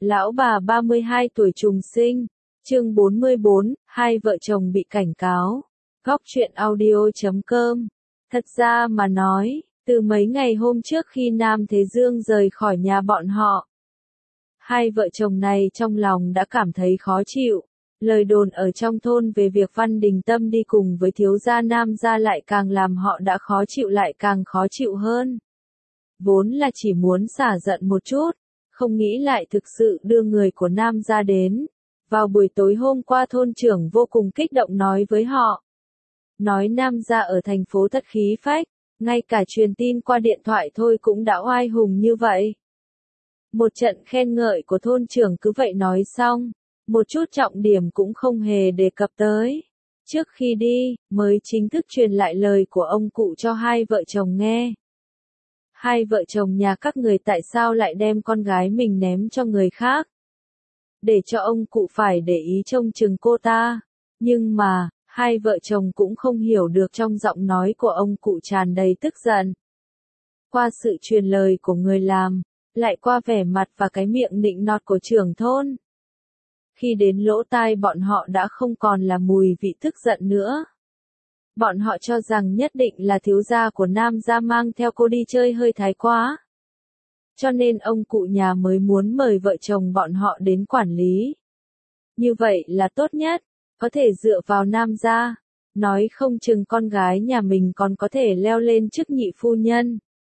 Lão bà 32 tuổi trùng sinh. Chương 44, hai vợ chồng bị cảnh cáo. Góc truyện audio.com. Thật ra mà nói, từ mấy ngày hôm trước khi Nam Thế Dương rời khỏi nhà bọn họ, hai vợ chồng này trong lòng đã cảm thấy khó chịu. Lời đồn ở trong thôn về việc Văn Đình Tâm đi cùng với thiếu gia Nam gia lại càng làm họ đã khó chịu lại càng khó chịu hơn. Vốn là chỉ muốn xả giận một chút, không nghĩ lại thực sự đưa người của Nam gia đến. Vào buổi tối hôm qua thôn trưởng vô cùng kích động nói với họ. Nói Nam gia ở thành phố thật khí phách, ngay cả truyền tin qua điện thoại thôi cũng đã oai hùng như vậy. Một trận khen ngợi của thôn trưởng cứ vậy nói xong, một chút trọng điểm cũng không hề đề cập tới. Trước khi đi, mới chính thức truyền lại lời của ông cụ cho hai vợ chồng nghe. Hai vợ chồng nhà các người tại sao lại đem con gái mình ném cho người khác? Để cho ông cụ phải để ý trông chừng cô ta. Nhưng mà, hai vợ chồng cũng không hiểu được trong giọng nói của ông cụ tràn đầy tức giận. Qua sự truyền lời của người làm, lại qua vẻ mặt và cái miệng nịnh nọt của trưởng thôn. Khi đến lỗ tai bọn họ đã không còn là mùi vị tức giận nữa. Bọn họ cho rằng nhất định là thiếu gia của Nam gia mang theo cô đi chơi hơi thái quá. Cho nên ông cụ nhà mới muốn mời vợ chồng bọn họ đến quản lý. Như vậy là tốt nhất, có thể dựa vào Nam gia, nói không chừng con gái nhà mình còn có thể leo lên chức nhị phu nhân.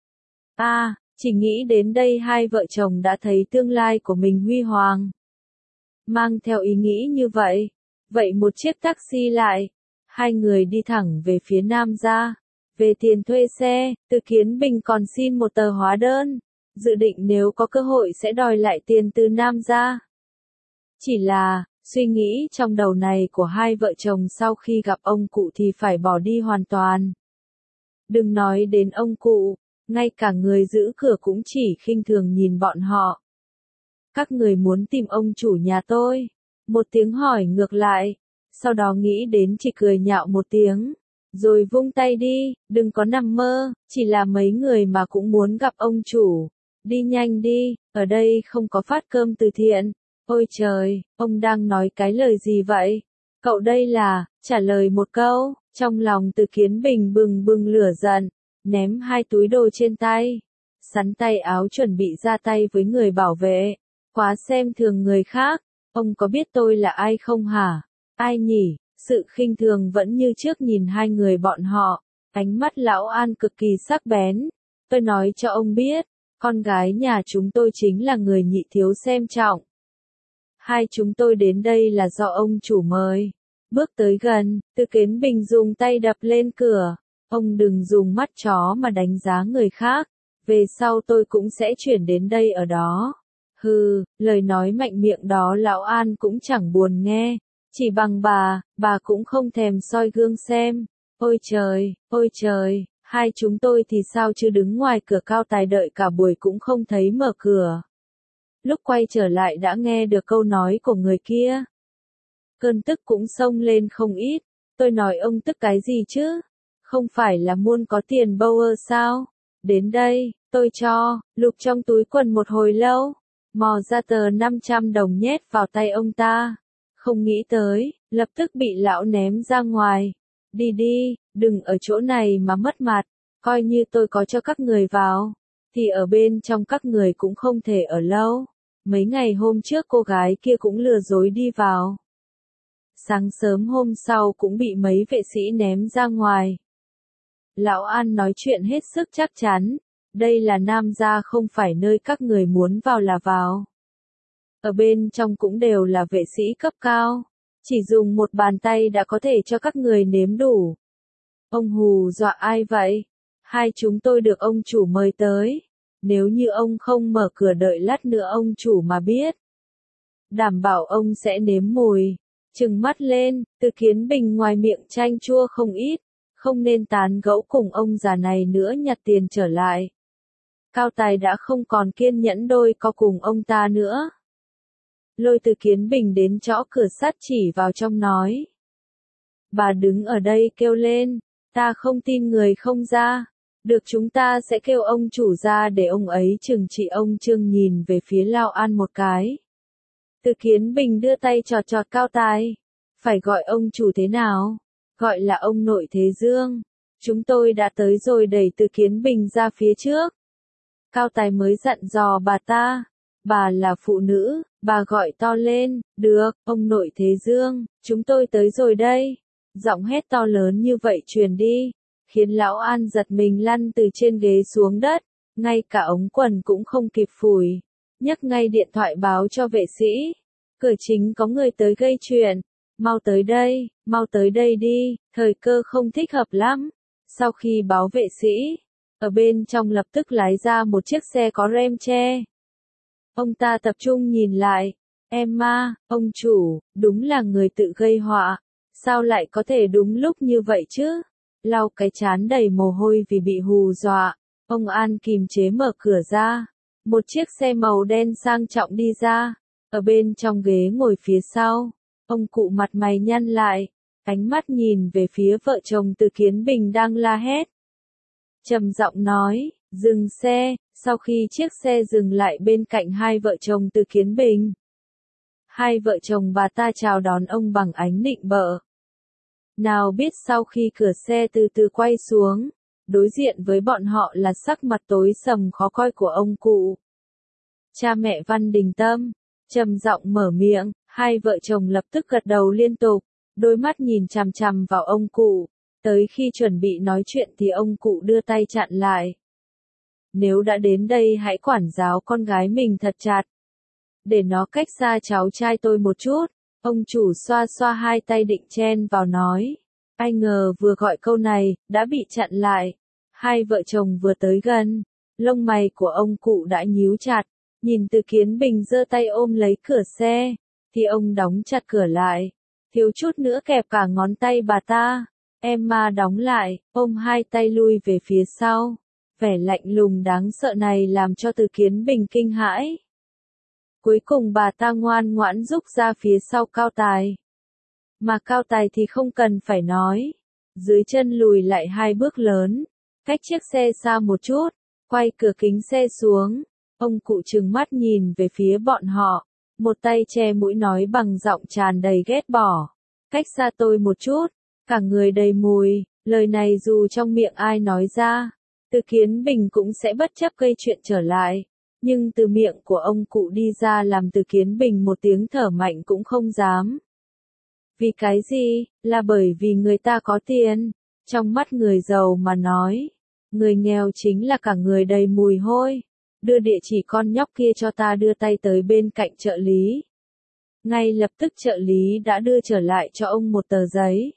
Chỉ nghĩ đến đây hai vợ chồng đã thấy tương lai của mình huy hoàng. Mang theo ý nghĩ như vậy, vậy một chiếc taxi lại, hai người đi thẳng về phía Nam gia. Về tiền thuê xe, Từ Kiến Bình còn xin một tờ hóa đơn, dự định nếu có cơ hội sẽ đòi lại tiền từ Nam gia. Chỉ là, suy nghĩ trong đầu này của hai vợ chồng sau khi gặp ông cụ thì phải bỏ đi hoàn toàn. Đừng nói đến ông cụ, ngay cả người giữ cửa cũng chỉ khinh thường nhìn bọn họ. Các người muốn tìm ông chủ nhà tôi? Một tiếng hỏi ngược lại, sau đó nghĩ đến chỉ cười nhạo một tiếng, rồi vung tay đi, đừng có nằm mơ, chỉ là mấy người mà cũng muốn gặp ông chủ. Đi nhanh đi, ở đây không có phát cơm từ thiện. Ôi trời, ông đang nói cái lời gì vậy? Cậu đây là, trả lời một câu. Trong lòng Từ Kiến Bình bừng bừng lửa giận, ném hai túi đồ trên tay, sắn tay áo chuẩn bị ra tay với người bảo vệ. Quá xem thường người khác, ông có biết tôi là ai không hả? Ai nhỉ? Sự khinh thường vẫn như trước nhìn hai người bọn họ, ánh mắt lão An cực kỳ sắc bén. Tôi nói cho ông biết, con gái nhà chúng tôi chính là người nhị thiếu xem trọng. Hai chúng tôi đến đây là do ông chủ mời. Bước tới gần, Từ Kiến Bình dùng tay đập lên cửa. Ông đừng dùng mắt chó mà đánh giá người khác, về sau tôi cũng sẽ chuyển đến đây ở đó. Hừ, lời nói mạnh miệng đó lão An cũng chẳng buồn nghe, chỉ bằng bà cũng không thèm soi gương xem. Ôi trời, hai chúng tôi thì sao chứ đứng ngoài cửa cao tài đợi cả buổi cũng không thấy mở cửa. Lúc quay trở lại đã nghe được câu nói của người kia. Cơn tức cũng xông lên không ít, tôi nói ông tức cái gì chứ? Không phải là muốn có tiền bâu sao? Đến đây, tôi cho, lục trong túi quần một hồi lâu, mò ra tờ 500 đồng nhét vào tay ông ta. Không nghĩ tới, lập tức bị lão ném ra ngoài. Đi đi, đừng ở chỗ này mà mất mặt, coi như tôi có cho các người vào, thì ở bên trong các người cũng không thể ở lâu. Mấy ngày hôm trước cô gái kia cũng lừa dối đi vào. Sáng sớm hôm sau cũng bị mấy vệ sĩ ném ra ngoài. Lão An nói chuyện hết sức chắc chắn, đây là Nam gia không phải nơi các người muốn vào là vào. Ở bên trong cũng đều là vệ sĩ cấp cao, chỉ dùng một bàn tay đã có thể cho các người nếm đủ. Ông hù dọa ai vậy? Hai chúng tôi được ông chủ mời tới, nếu như ông không mở cửa đợi lát nữa ông chủ mà biết, đảm bảo ông sẽ nếm mùi. Trừng mắt lên, Từ Kiến Bình ngoài miệng chanh chua không ít, không nên tán gẫu cùng ông già này nữa, nhặt tiền trở lại. Cao Tài đã không còn kiên nhẫn đôi co cùng ông ta nữa. Lôi Từ Kiến Bình đến chỗ cửa sắt chỉ vào trong nói. Bà đứng ở đây kêu lên, ta không tin người không ra. Được, chúng ta sẽ kêu ông chủ ra để ông ấy trừng trị. Ông Trương nhìn về phía Lao An một cái, Từ Kiến Bình đưa tay chọt chọt Cao Tài. Phải gọi ông chủ thế nào? Gọi là ông nội Thế Dương. Chúng tôi đã tới rồi, đẩy Từ Kiến Bình ra phía trước. Cao Tài mới dặn dò bà ta. Bà là phụ nữ, bà gọi to lên, được, ông nội Thế Dương, chúng tôi tới rồi đây. Giọng hét to lớn như vậy truyền đi, khiến Lão An giật mình lăn từ trên ghế xuống đất, ngay cả ống quần cũng không kịp phủi. Nhấc ngay điện thoại báo cho vệ sĩ. Cửa chính có người tới gây chuyện. Mau tới đây đi, thời cơ không thích hợp lắm. Sau khi báo vệ sĩ, ở bên trong lập tức lái ra một chiếc xe có rem che. Ông ta tập trung nhìn lại. Emma, ông chủ, đúng là người tự gây họa. Sao lại có thể đúng lúc như vậy chứ? Lau cái trán đầy mồ hôi vì bị hù dọa. Ông An kìm chế mở cửa ra. Một chiếc xe màu đen sang trọng đi ra. Ở bên trong ghế ngồi phía sau. Ông cụ mặt mày nhăn lại. Ánh mắt nhìn về phía vợ chồng Từ Kiến Bình đang la hét. Trầm giọng nói, dừng xe. Sau khi chiếc xe dừng lại bên cạnh hai vợ chồng Từ Kiến Bình. Hai vợ chồng bà ta chào đón ông bằng ánh nịnh bợ. Nào biết sau khi cửa xe từ từ quay xuống, đối diện với bọn họ là sắc mặt tối sầm khó coi của ông cụ. Cha mẹ Văn Đình Tâm, trầm giọng mở miệng, hai vợ chồng lập tức gật đầu liên tục, đôi mắt nhìn chằm chằm vào ông cụ. Tới khi chuẩn bị nói chuyện thì ông cụ đưa tay chặn lại. Nếu đã đến đây hãy quản giáo con gái mình thật chặt. Để nó cách xa cháu trai tôi một chút. Ông chủ xoa xoa hai tay định chen vào nói. Ai ngờ vừa gọi câu này, đã bị chặn lại. Hai vợ chồng vừa tới gần. Lông mày của ông cụ đã nhíu chặt. Nhìn Từ Kiến Bình giơ tay ôm lấy cửa xe. Thì ông đóng chặt cửa lại. Thiếu chút nữa kẹp cả ngón tay bà ta. Emma đóng lại, ôm hai tay lui về phía sau. Vẻ lạnh lùng đáng sợ này làm cho Từ Kiến Bình kinh hãi. Cuối cùng bà ta ngoan ngoãn rúc ra phía sau Cao Tài. Mà Cao Tài thì không cần phải nói. Dưới chân lùi lại hai bước lớn. Cách chiếc xe xa một chút. Quay cửa kính xe xuống. Ông cụ trừng mắt nhìn về phía bọn họ. Một tay che mũi nói bằng giọng tràn đầy ghét bỏ. Cách xa tôi một chút. Cả người đầy mùi. Lời này dù trong miệng ai nói ra. Từ Kiến Bình cũng sẽ bất chấp gây chuyện trở lại. Nhưng từ miệng của ông cụ đi ra làm Từ Kiến Bình một tiếng thở mạnh cũng không dám. Vì cái gì? Là bởi vì người ta có tiền. Trong mắt người giàu mà nói. Người nghèo chính là cả người đầy mùi hôi. Đưa địa chỉ con nhóc kia cho ta, đưa tay tới bên cạnh trợ lý. Ngay lập tức trợ lý đã đưa trở lại cho ông một tờ giấy.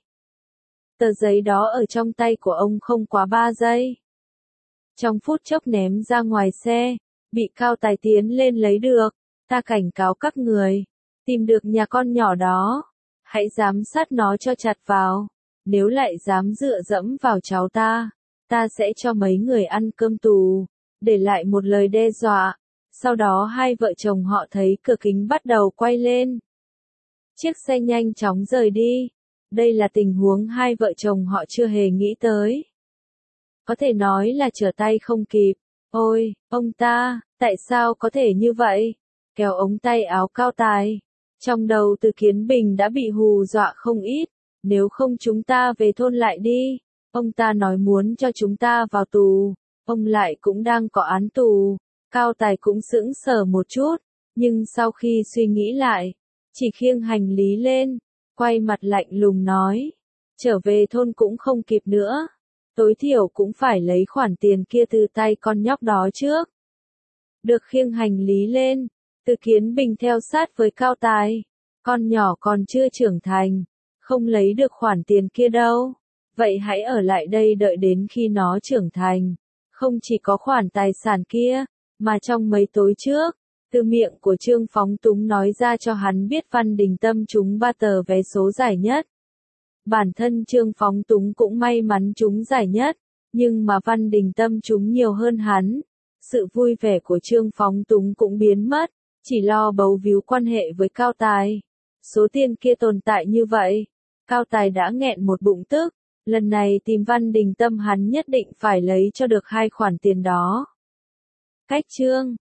Tờ giấy đó ở trong tay của ông không quá 3 giây. Trong phút chốc ném ra ngoài xe. Bị Cao Tài tiến lên lấy được. Ta cảnh cáo các người. Tìm được nhà con nhỏ đó. Hãy giám sát nó cho chặt vào. Nếu lại dám dựa dẫm vào cháu ta. Ta sẽ cho mấy người ăn cơm tù. Để lại một lời đe dọa. Sau đó hai vợ chồng họ thấy cửa kính bắt đầu quay lên. Chiếc xe nhanh chóng rời đi. Đây là tình huống hai vợ chồng họ chưa hề nghĩ tới. Có thể nói là trở tay không kịp. Ôi, ông ta, tại sao có thể như vậy? Kéo ống tay áo Cao Tài. Trong đầu Từ Kiến Bình đã bị hù dọa không ít. Nếu không chúng ta về thôn lại đi. Ông ta nói muốn cho chúng ta vào tù. Ông lại cũng đang có án tù. Cao Tài cũng sững sờ một chút. Nhưng sau khi suy nghĩ lại, chỉ khiêng hành lý lên. Quay mặt lạnh lùng nói. Trở về thôn cũng không kịp nữa. Tối thiểu cũng phải lấy khoản tiền kia từ tay con nhóc đó trước. Được khiêng hành lý lên, Từ Kiến Bình theo sát với Cao Tài. Con nhỏ còn chưa trưởng thành, không lấy được khoản tiền kia đâu. Vậy hãy ở lại đây đợi đến khi nó trưởng thành. Không chỉ có khoản tài sản kia, mà trong mấy tối trước, từ miệng của Trương Phóng Túng nói ra cho hắn biết Văn Đình Tâm trúng 3 tờ vé số giải nhất. Bản thân Trương Phóng Túng cũng may mắn trúng giải nhất, nhưng mà Văn Đình Tâm trúng nhiều hơn hắn. Sự vui vẻ của Trương Phóng Túng cũng biến mất, chỉ lo bấu víu quan hệ với Cao Tài. Số tiền kia tồn tại như vậy, Cao Tài đã nghẹn một bụng tức, lần này tìm Văn Đình Tâm hắn nhất định phải lấy cho được 2 khoản tiền đó. Cách chương